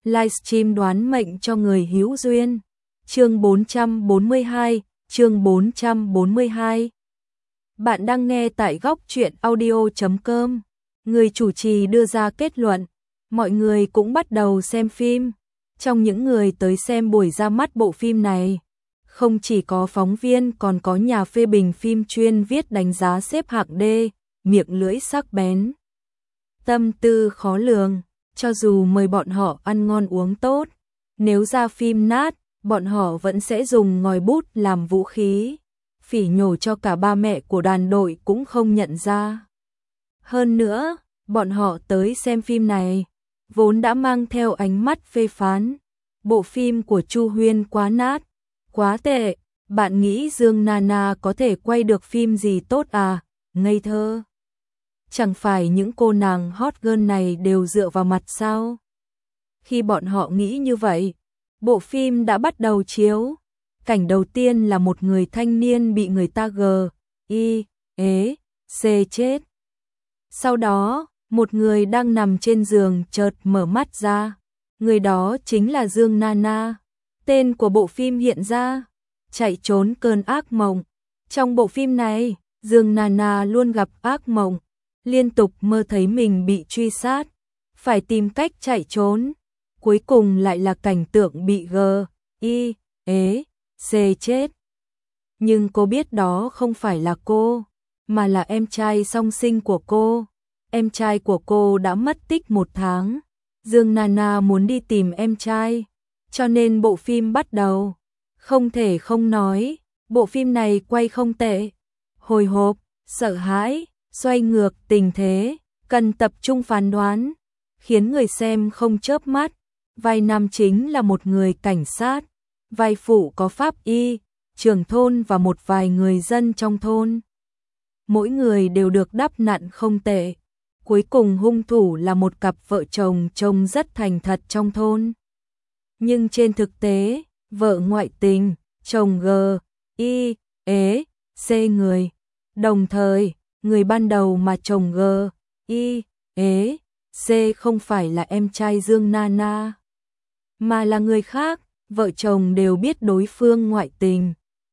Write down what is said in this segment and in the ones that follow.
livestream đoán mệnh cho người hữu duyên. Chương 442, chương 442. Bạn đang nghe tại góc truyện audio.com. Người chủ trì đưa ra kết luận, mọi người cũng bắt đầu xem phim. Trong những người tới xem buổi ra mắt bộ phim này, không chỉ có phóng viên còn có nhà phê bình phim chuyên viết đánh giá xếp hạng D, miệng lưỡi sắc bén, tâm tư khó lường. Cho dù mời bọn họ ăn ngon uống tốt, nếu ra phim nát, bọn họ vẫn sẽ dùng ngòi bút làm vũ khí, phỉ nhổ cho cả ba mẹ của đoàn đội cũng không nhận ra. Hơn nữa, bọn họ tới xem phim này, vốn đã mang theo ánh mắt phê phán. Bộ phim của Chu Huyên quá nát, quá tệ, bạn nghĩ Dương Nana có thể quay được phim gì tốt à, ngây thơ. Chẳng phải những cô nàng hot girl này đều dựa vào mặt sao? Khi bọn họ nghĩ như vậy, bộ phim đã bắt đầu chiếu. Cảnh đầu tiên là một người thanh niên bị người ta chết. Sau đó, một người đang nằm trên giường chợt mở mắt ra. Người đó chính là Dương Nana. Tên của bộ phim hiện ra, chạy trốn cơn ác mộng. Trong bộ phim này, Dương Nana luôn gặp ác mộng, liên tục mơ thấy mình bị truy sát, phải tìm cách chạy trốn. Cuối cùng lại là cảnh tượng bị chết. Nhưng cô biết đó không phải là cô, mà là em trai song sinh của cô. Em trai của cô đã mất tích 1 tháng. Dương Nana muốn đi tìm em trai, cho nên bộ phim bắt đầu. Không thể không nói, bộ phim này quay không tệ. Hồi hộp, sợ hãi, xoay ngược tình thế, cần tập trung phán đoán, khiến người xem không chớp mắt. Vai nam chính là một người cảnh sát, vai phụ có pháp y, trưởng thôn và một vài người dân trong thôn. Mỗi người đều được đắp nặn không tệ. Cuối cùng hung thủ là một cặp vợ chồng trông rất thành thật trong thôn. Nhưng trên thực tế, vợ ngoại tình, chồng người. Đồng thời, người ban đầu mà chồng không phải là em trai Dương Nana, mà là người khác. Vợ chồng đều biết đối phương ngoại tình,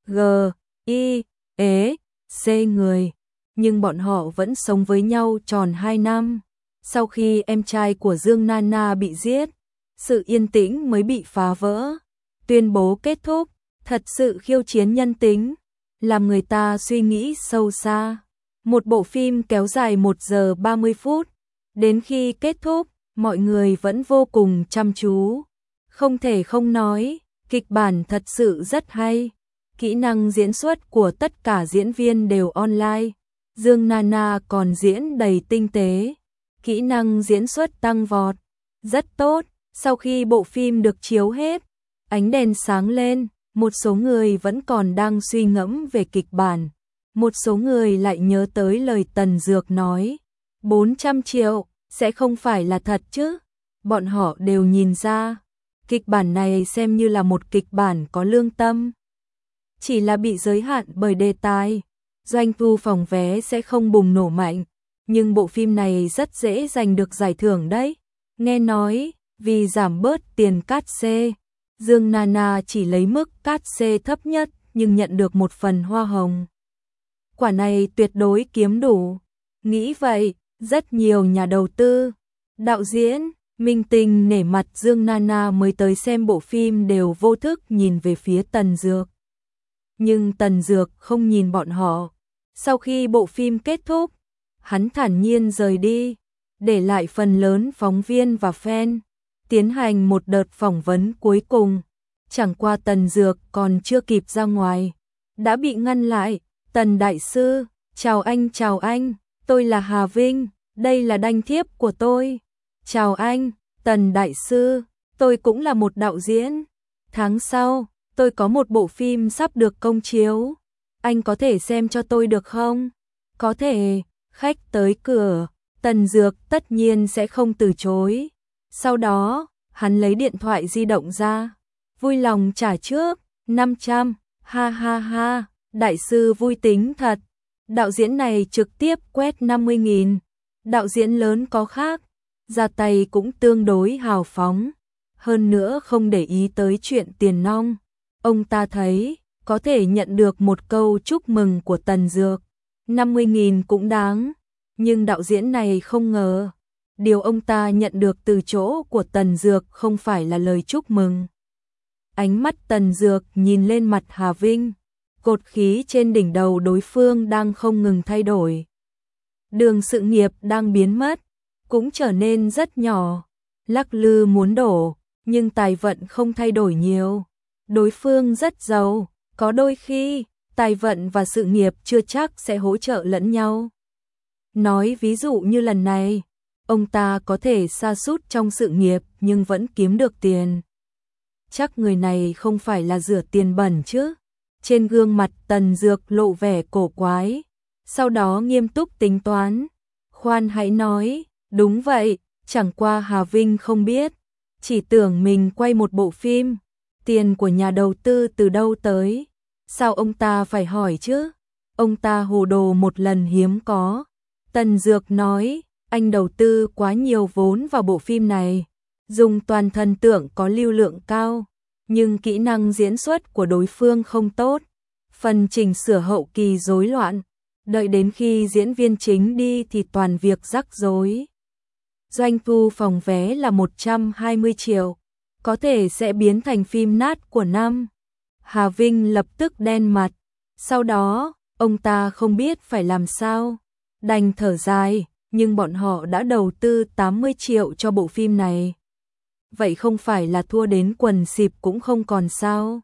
người, nhưng bọn họ vẫn sống với nhau tròn 2 năm. Sau khi em trai của Dương Nana bị giết, sự yên tĩnh mới bị phá vỡ. Tuyên bố kết thúc, thật sự khiêu chiến nhân tính, làm người ta suy nghĩ sâu xa. Một bộ phim kéo dài 1 giờ 30 phút, đến khi kết thúc, mọi người vẫn vô cùng chăm chú. Không thể không nói, kịch bản thật sự rất hay. Kỹ năng diễn xuất của tất cả diễn viên đều online. Dương Nana còn diễn đầy tinh tế. Kỹ năng diễn xuất tăng vọt, rất tốt. Sau khi bộ phim được chiếu hết, ánh đèn sáng lên, một số người vẫn còn đang suy ngẫm về kịch bản. Một số người lại nhớ tới lời Tần Dược nói, 400 triệu, sẽ không phải là thật chứ. Bọn họ đều nhìn ra, kịch bản này xem như là một kịch bản có lương tâm. Chỉ là bị giới hạn bởi đề tài, doanh thu phòng vé sẽ không bùng nổ mạnh. Nhưng bộ phim này rất dễ giành được giải thưởng đấy. Nghe nói, vì giảm bớt tiền cát xê, Dương Nana chỉ lấy mức cát xê thấp nhất nhưng nhận được 1 phần hoa hồng. Quả này tuyệt đối kiếm đủ. Nghĩ vậy, rất nhiều nhà đầu tư, đạo diễn, minh tinh nể mặt Dương Nana mới tới xem bộ phim đều vô thức nhìn về phía Tần Dược. Nhưng Tần Dược không nhìn bọn họ. Sau khi bộ phim kết thúc, hắn thản nhiên rời đi, để lại phần lớn phóng viên và fan tiến hành một đợt phỏng vấn cuối cùng. Chẳng qua Tần Dược còn chưa kịp ra ngoài, đã bị ngăn lại. Tần đại sư, chào anh, tôi là Hà Vinh, đây là đanh thiếp của tôi. Chào anh, Tần đại sư, tôi cũng là một đạo diễn. Tháng sau, tôi có một bộ phim sắp được công chiếu. Anh có thể xem cho tôi được không? Có thể, khách tới cửa, Tần Dược tất nhiên sẽ không từ chối. Sau đó, hắn lấy điện thoại di động ra, vui lòng trả trước, 500, ha ha ha, đại sư vui tính thật. Đạo diễn này trực tiếp quét 50.000, đạo diễn lớn có khác, ra tay cũng tương đối hào phóng. hơn nữa không để ý tới chuyện tiền nong. Ông ta thấy, có thể nhận được một câu chúc mừng của Tần Dược, 50.000 cũng đáng, nhưng đạo diễn này không ngờ, điều ông ta nhận được từ chỗ của Tần Dược không phải là lời chúc mừng. Ánh mắt Tần Dược nhìn lên mặt Hà Vinh, cột khí trên đỉnh đầu đối phương đang không ngừng thay đổi. Đường sự nghiệp đang biến mất, cũng trở nên rất nhỏ, lắc lư muốn đổ, nhưng tài vận không thay đổi nhiều. Đối phương rất giàu, có đôi khi, tài vận và sự nghiệp chưa chắc sẽ hỗ trợ lẫn nhau. Nói ví dụ như lần này, ông ta có thể sa sút trong sự nghiệp nhưng vẫn kiếm được tiền. Chắc người này không phải là rửa tiền bẩn chứ? Trên gương mặt Tần Dược lộ vẻ cổ quái, sau đó nghiêm túc tính toán. Khoan hãy nói, đúng vậy, chẳng qua Hà Vinh không biết, chỉ tưởng mình quay một bộ phim, tiền của nhà đầu tư từ đâu tới? Sao ông ta phải hỏi chứ? Ông ta hồ đồ một lần hiếm có. Tần Dược nói, anh đầu tư quá nhiều vốn vào bộ phim này, dùng toàn thần tượng có lưu lượng cao, nhưng kỹ năng diễn xuất của đối phương không tốt, phần chỉnh sửa hậu kỳ rối loạn, đợi đến khi diễn viên chính đi thì toàn việc rắc rối. Doanh thu phòng vé là 120 triệu, có thể sẽ biến thành phim nát của năm. Hà Vinh lập tức đen mặt, sau đó, ông ta không biết phải làm sao, đành thở dài, nhưng bọn họ đã đầu tư 80 triệu cho bộ phim này. Vậy không phải là thua đến quần xịp cũng không còn sao?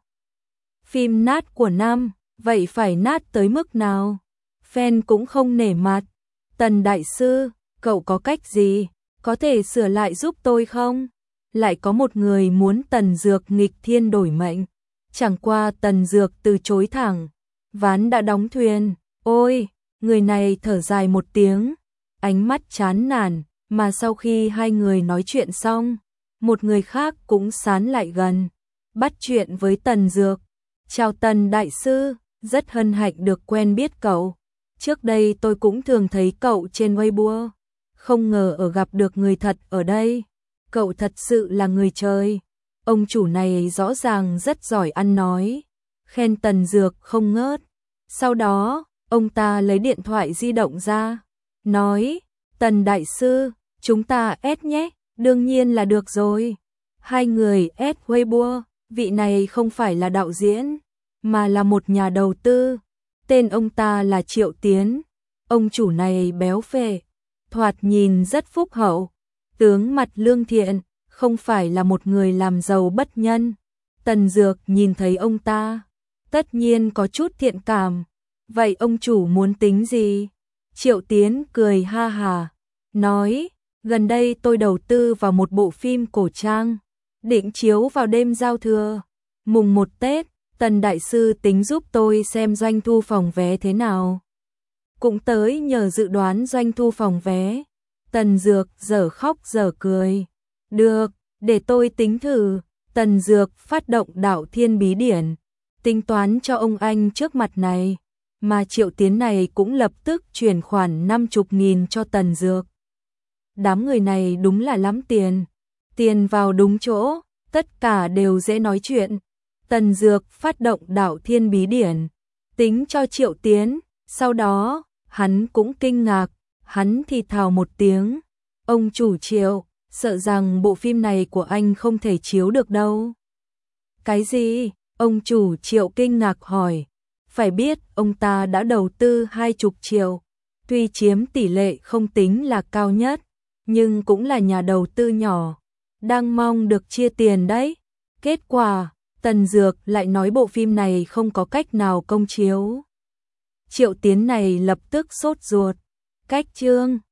Phim nát của năm, vậy phải nát tới mức nào? Fan cũng không nể mặt. Tần đại sư, cậu có cách gì? Có thể sửa lại giúp tôi không? Lại có một người muốn Tần Dược nghịch thiên đổi mệnh. Chẳng qua Tần Dược từ chối thẳng. Ván đã đóng thuyền. Ôi, người này thở dài một tiếng, ánh mắt chán nản, mà sau khi hai người nói chuyện xong, một người khác cũng sán lại gần, bắt chuyện với Tần Dược. Chào Tần đại sư, rất hân hạnh được quen biết cậu. Trước đây tôi cũng thường thấy cậu trên Weibo, không ngờ gặp được người thật ở đây. Cậu thật sự là người trời. Ông chủ này rõ ràng rất giỏi ăn nói, khen Tần Dược không ngớt. Sau đó, ông ta lấy điện thoại di động ra, nói, Tần đại sư, chúng ta add nhé, đương nhiên là được rồi. Hai người add Weibo, vị này không phải là đạo diễn, mà là một nhà đầu tư. Tên ông ta là Triệu Tiến. Ông chủ này béo phệ, thoạt nhìn rất phúc hậu, tướng mặt lương thiện, không phải là một người làm giàu bất nhân. Tần Dược nhìn thấy ông ta, tất nhiên có chút thiện cảm. Vậy ông chủ muốn tính gì? Triệu Tiến cười ha hà, nói, gần đây tôi đầu tư vào một bộ phim cổ trang, định chiếu vào đêm giao thừa, mùng 1 Tết, Tần đại sư tính giúp tôi xem doanh thu phòng vé thế nào. Cũng tới nhờ dự đoán doanh thu phòng vé. Tần Dược dở khóc dở cười. Được, để tôi tính thử. Tần Dược phát động đạo thiên bí điển, tính toán cho ông anh trước mặt này. Mà Triệu Tiến này cũng lập tức chuyển khoản 50.000 cho Tần Dược. Đám người này đúng là lắm tiền. Tiền vào đúng chỗ, tất cả đều dễ nói chuyện. Tần Dược phát động đạo thiên bí điển, tính cho Triệu Tiến, sau đó, hắn cũng kinh ngạc, hắn thì thào một tiếng. Ông chủ Triệu, sợ rằng bộ phim này của anh không thể chiếu được đâu. Cái gì? Ông chủ Triệu kinh ngạc hỏi. Phải biết, ông ta đã đầu tư 20 triệu, tuy chiếm tỷ lệ không tính là cao nhất, nhưng cũng là nhà đầu tư nhỏ, đang mong được chia tiền đấy. Kết quả, Tần Dược lại nói bộ phim này không có cách nào công chiếu. Triệu Tiến này lập tức sốt ruột. Cách chương